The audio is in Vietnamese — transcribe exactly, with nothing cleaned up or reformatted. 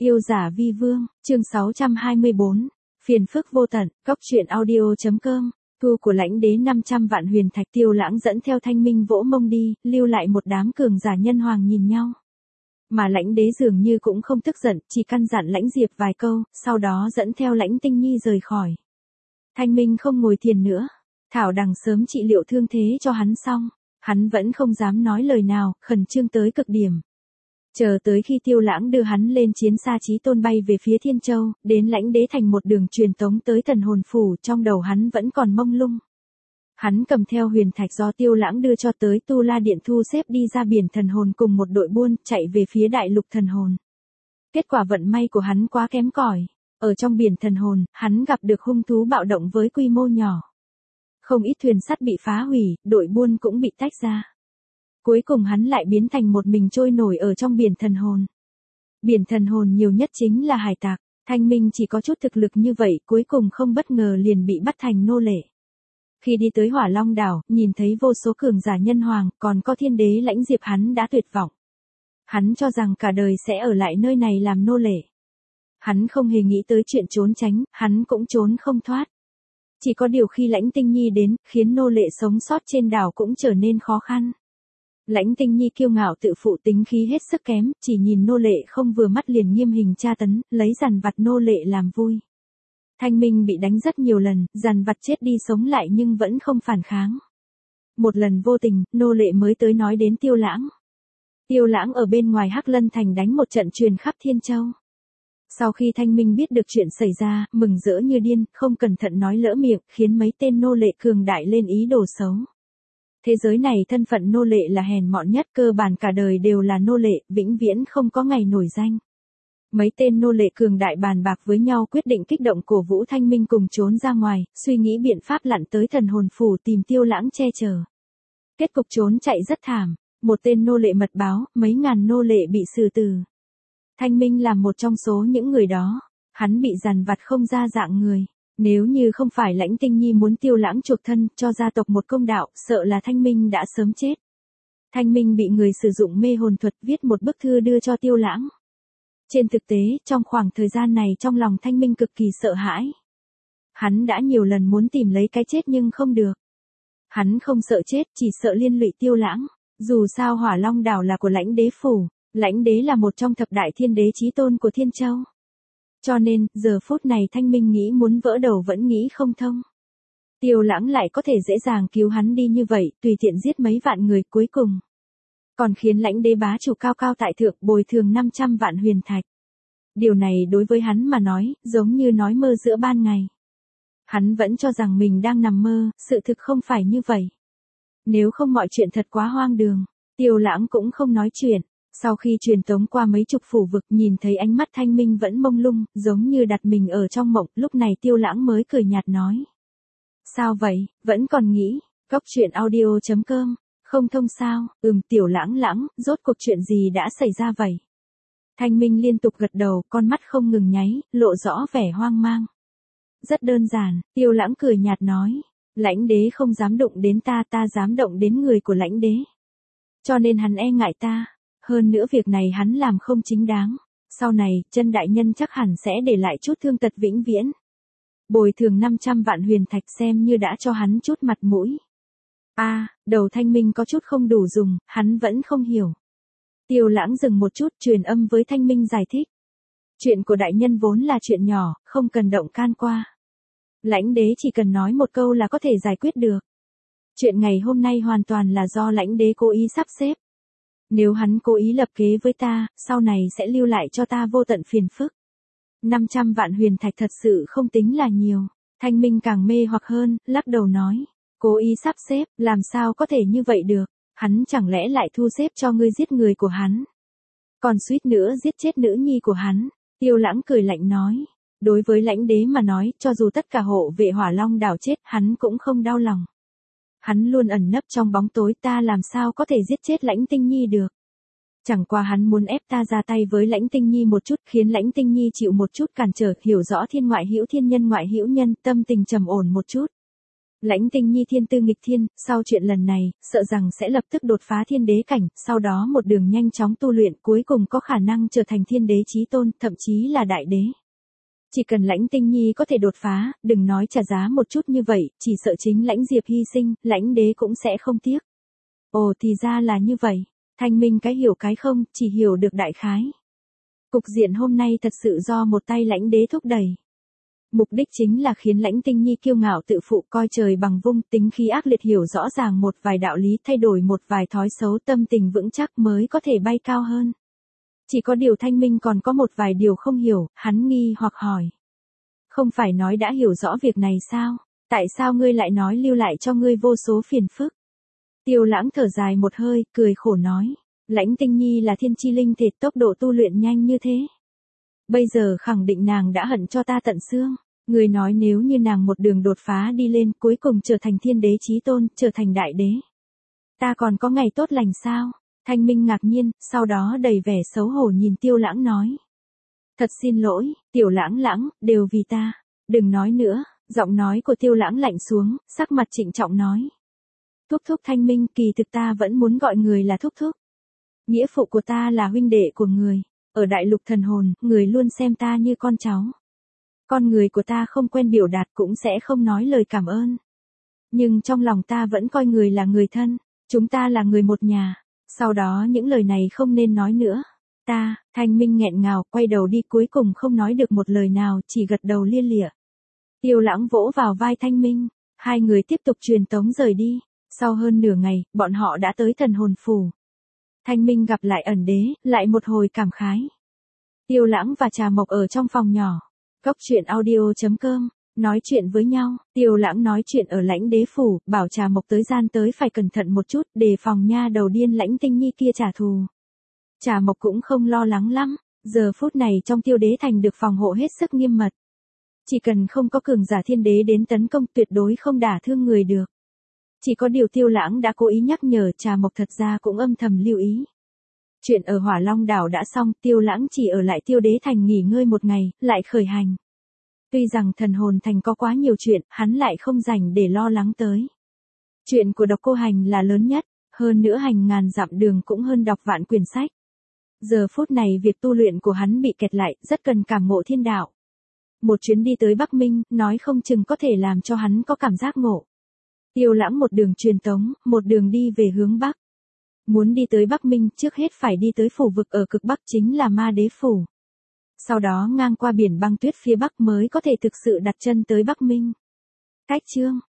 Yêu giả vi vương, chương sáu trăm hai mươi bốn, phiền phức vô tận, cóc truyện audio.com, thu của lãnh đế năm trăm vạn huyền thạch. Tiêu Lãng dẫn theo Thanh Minh vỗ mông đi, lưu lại một đám cường giả nhân hoàng nhìn nhau. Mà lãnh đế dường như cũng không tức giận, chỉ căn dặn lãnh Diệp vài câu, sau đó dẫn theo lãnh Tinh Nhi rời khỏi. Thanh Minh không ngồi thiền nữa, thảo đằng sớm trị liệu thương thế cho hắn xong, hắn vẫn không dám nói lời nào, khẩn trương tới cực điểm. Chờ tới khi Tiêu Lãng đưa hắn lên chiến xa chí tôn bay về phía Thiên Châu, đến lãnh đế thành một đường truyền tống tới thần hồn phủ, trong đầu hắn vẫn còn mông lung. Hắn cầm theo huyền thạch do Tiêu Lãng đưa cho tới Tu La Điện thu xếp đi ra biển thần hồn cùng một đội buôn, chạy về phía đại lục thần hồn. Kết quả vận may của hắn quá kém cỏi. Ở trong biển thần hồn, hắn gặp được hung thú bạo động với quy mô nhỏ. Không ít thuyền sắt bị phá hủy, đội buôn cũng bị tách ra. Cuối cùng hắn lại biến thành một mình trôi nổi ở trong biển thần hồn. Biển thần hồn nhiều nhất chính là hải tặc, Thanh Minh chỉ có chút thực lực như vậy, cuối cùng không bất ngờ liền bị bắt thành nô lệ. Khi đi tới Hỏa Long đảo, nhìn thấy vô số cường giả nhân hoàng, còn có thiên đế lãnh Diệp, hắn đã tuyệt vọng. Hắn cho rằng cả đời sẽ ở lại nơi này làm nô lệ. Hắn không hề nghĩ tới chuyện trốn tránh, hắn cũng trốn không thoát. Chỉ có điều khi lãnh Tinh Nhi đến, khiến nô lệ sống sót trên đảo cũng trở nên khó khăn. Lãnh Tinh Nhi kiêu ngạo tự phụ, tính khí hết sức kém, chỉ nhìn nô lệ không vừa mắt liền nghiêm hình tra tấn, lấy dằn vặt nô lệ làm vui. Thanh Minh bị đánh rất nhiều lần, dằn vặt chết đi sống lại nhưng vẫn không phản kháng. Một lần vô tình, nô lệ mới tới nói đến Tiêu Lãng. Tiêu Lãng ở bên ngoài Hắc Lân Thành đánh một trận truyền khắp Thiên Châu. Sau khi Thanh Minh biết được chuyện xảy ra, mừng rỡ như điên, không cẩn thận nói lỡ miệng, khiến mấy tên nô lệ cường đại lên ý đồ xấu. Thế giới này thân phận nô lệ là hèn mọn nhất, cơ bản cả đời đều là nô lệ, vĩnh viễn không có ngày nổi danh. Mấy tên nô lệ cường đại bàn bạc với nhau, quyết định kích động cổ vũ Thanh Minh cùng trốn ra ngoài, suy nghĩ biện pháp lặn tới thần hồn phủ tìm Tiêu Lãng che chở. Kết cục trốn chạy rất thảm, một tên nô lệ mật báo, mấy ngàn nô lệ bị xử tử. Thanh Minh là một trong số những người đó, hắn bị dằn vặt không ra dạng người. Nếu như không phải lãnh Tinh Nhi muốn Tiêu Lãng chuộc thân, cho gia tộc một công đạo, sợ là Thanh Minh đã sớm chết. Thanh Minh bị người sử dụng mê hồn thuật viết một bức thư đưa cho Tiêu Lãng. Trên thực tế, trong khoảng thời gian này trong lòng Thanh Minh cực kỳ sợ hãi. Hắn đã nhiều lần muốn tìm lấy cái chết nhưng không được. Hắn không sợ chết, chỉ sợ liên lụy Tiêu Lãng. Dù sao Hỏa Long đảo là của lãnh đế phủ, lãnh đế là một trong thập đại thiên đế chí tôn của Thiên Châu. Cho nên, giờ phút này Thanh Minh nghĩ muốn vỡ đầu vẫn nghĩ không thông. Tiêu Lãng lại có thể dễ dàng cứu hắn đi như vậy, tùy tiện giết mấy vạn người, cuối cùng còn khiến lãnh đế bá chủ cao cao tại thượng bồi thường năm trăm vạn huyền thạch. Điều này đối với hắn mà nói, giống như nói mơ giữa ban ngày. Hắn vẫn cho rằng mình đang nằm mơ, sự thực không phải như vậy. Nếu không mọi chuyện thật quá hoang đường, Tiêu Lãng cũng không nói chuyện. Sau khi truyền tống qua mấy chục phủ vực, nhìn thấy ánh mắt Thanh Minh vẫn mông lung, giống như đặt mình ở trong mộng, lúc này Tiêu Lãng mới cười nhạt nói. Sao vậy, vẫn còn nghĩ, cóc truyện audio.com, không thông sao, ừm Tiểu Lãng Lãng, rốt cuộc chuyện gì đã xảy ra vậy? Thanh Minh liên tục gật đầu, con mắt không ngừng nháy, lộ rõ vẻ hoang mang. Rất đơn giản, Tiêu Lãng cười nhạt nói, lãnh đế không dám động đến ta, ta dám động đến người của lãnh đế. Cho nên hắn e ngại ta. Hơn nữa việc này hắn làm không chính đáng. Sau này, chân đại nhân chắc hẳn sẽ để lại chút thương tật vĩnh viễn. Bồi thường năm trăm vạn huyền thạch xem như đã cho hắn chút mặt mũi. A, à, đầu Thanh Minh có chút không đủ dùng, hắn vẫn không hiểu. Tiêu Lãng dừng một chút, truyền âm với Thanh Minh giải thích. Chuyện của đại nhân vốn là chuyện nhỏ, không cần động can qua. Lãnh đế chỉ cần nói một câu là có thể giải quyết được. Chuyện ngày hôm nay hoàn toàn là do lãnh đế cố ý sắp xếp. Nếu hắn cố ý lập kế với ta, sau này sẽ lưu lại cho ta vô tận phiền phức. năm trăm vạn huyền thạch thật sự không tính là nhiều. Thanh Minh càng mê hoặc hơn, lắc đầu nói. Cố ý sắp xếp, làm sao có thể như vậy được? Hắn chẳng lẽ lại thu xếp cho ngươi giết người của hắn? Còn suýt nữa giết chết nữ nhi của hắn. Tiêu Lãng cười lạnh nói. Đối với lãnh đế mà nói, cho dù tất cả hộ vệ Hỏa Long đảo chết, hắn cũng không đau lòng. Hắn luôn ẩn nấp trong bóng tối, ta làm sao có thể giết chết lãnh Tinh Nhi được. Chẳng qua hắn muốn ép ta ra tay với lãnh Tinh Nhi một chút, khiến lãnh Tinh Nhi chịu một chút cản trở, hiểu rõ thiên ngoại hữu thiên nhân ngoại hữu nhân, tâm tình trầm ổn một chút. Lãnh Tinh Nhi thiên tư nghịch thiên, sau chuyện lần này, sợ rằng sẽ lập tức đột phá thiên đế cảnh, sau đó một đường nhanh chóng tu luyện cuối cùng có khả năng trở thành thiên đế chí tôn, thậm chí là đại đế. Chỉ cần Lãnh Tinh Nhi có thể đột phá, đừng nói trả giá một chút như vậy, chỉ sợ chính Lãnh Diệp hy sinh, Lãnh đế cũng sẽ không tiếc. Ồ thì ra là như vậy, Thanh Minh cái hiểu cái không, chỉ hiểu được đại khái. Cục diện hôm nay thật sự do một tay Lãnh đế thúc đẩy. Mục đích chính là khiến Lãnh Tinh Nhi kiêu ngạo tự phụ coi trời bằng vung, tính khí ác liệt hiểu rõ ràng một vài đạo lý, thay đổi một vài thói xấu, tâm tình vững chắc mới có thể bay cao hơn. Chỉ có điều Thanh Minh còn có một vài điều không hiểu, hắn nghi hoặc hỏi. Không phải nói đã hiểu rõ việc này sao? Tại sao ngươi lại nói lưu lại cho ngươi vô số phiền phức? Tiêu Lãng thở dài một hơi, cười khổ nói. Lãnh Tinh Nhi là thiên chi linh thể, tốc độ tu luyện nhanh như thế. Bây giờ khẳng định nàng đã hận cho ta tận xương. Người nói nếu như nàng một đường đột phá đi lên, cuối cùng trở thành thiên đế chí tôn, trở thành đại đế. Ta còn có ngày tốt lành sao? Thanh Minh ngạc nhiên, sau đó đầy vẻ xấu hổ nhìn Tiêu Lãng nói. Thật xin lỗi, Tiểu Lãng Lãng, đều vì ta. Đừng nói nữa, giọng nói của Tiêu Lãng lạnh xuống, sắc mặt trịnh trọng nói. Thúc thúc Thanh Minh, kỳ thực ta vẫn muốn gọi người là thúc thúc. Nghĩa phụ của ta là huynh đệ của người. Ở đại lục thần hồn, người luôn xem ta như con cháu. Con người của ta không quen biểu đạt cũng sẽ không nói lời cảm ơn. Nhưng trong lòng ta vẫn coi người là người thân. Chúng ta là người một nhà. Sau đó những lời này không nên nói nữa. Ta, Thanh Minh nghẹn ngào, quay đầu đi cuối cùng không nói được một lời nào, chỉ gật đầu lia lịa. Tiêu Lãng vỗ vào vai Thanh Minh. Hai người tiếp tục truyền tống rời đi. Sau hơn nửa ngày, bọn họ đã tới thần hồn phủ. Thanh Minh gặp lại ẩn đế, lại một hồi cảm khái. Tiêu Lãng và Trà Mộc ở trong phòng nhỏ. Cốc truyện audio chấm com, nói chuyện với nhau, Tiêu Lãng nói chuyện ở Lãnh đế phủ, bảo Trà Mộc tới gian tới phải cẩn thận một chút, đề phòng nha đầu điên Lãnh Tinh Nhi kia trả thù. Trà Mộc cũng không lo lắng lắm, giờ phút này trong Tiêu đế thành được phòng hộ hết sức nghiêm mật. Chỉ cần không có cường giả thiên đế đến tấn công tuyệt đối không đả thương người được. Chỉ có điều Tiêu Lãng đã cố ý nhắc nhở, Trà Mộc thật ra cũng âm thầm lưu ý. Chuyện ở Hỏa Long đảo đã xong, Tiêu Lãng chỉ ở lại Tiêu đế thành nghỉ ngơi một ngày, lại khởi hành. Tuy rằng thần hồn thành có quá nhiều chuyện, hắn lại không rảnh để lo lắng tới. Chuyện của Độc Cô Hành là lớn nhất, hơn nữa hành ngàn dặm đường cũng hơn đọc vạn quyển sách. Giờ phút này việc tu luyện của hắn bị kẹt lại, rất cần cảm ngộ thiên đạo. Một chuyến đi tới Bắc Minh, nói không chừng có thể làm cho hắn có cảm giác ngộ. Tiêu Lãng một đường truyền tống, một đường đi về hướng Bắc. Muốn đi tới Bắc Minh, trước hết phải đi tới phủ vực ở cực Bắc chính là Ma Đế Phủ. Sau đó ngang qua biển băng tuyết phía Bắc mới có thể thực sự đặt chân tới Bắc Minh. Cách chương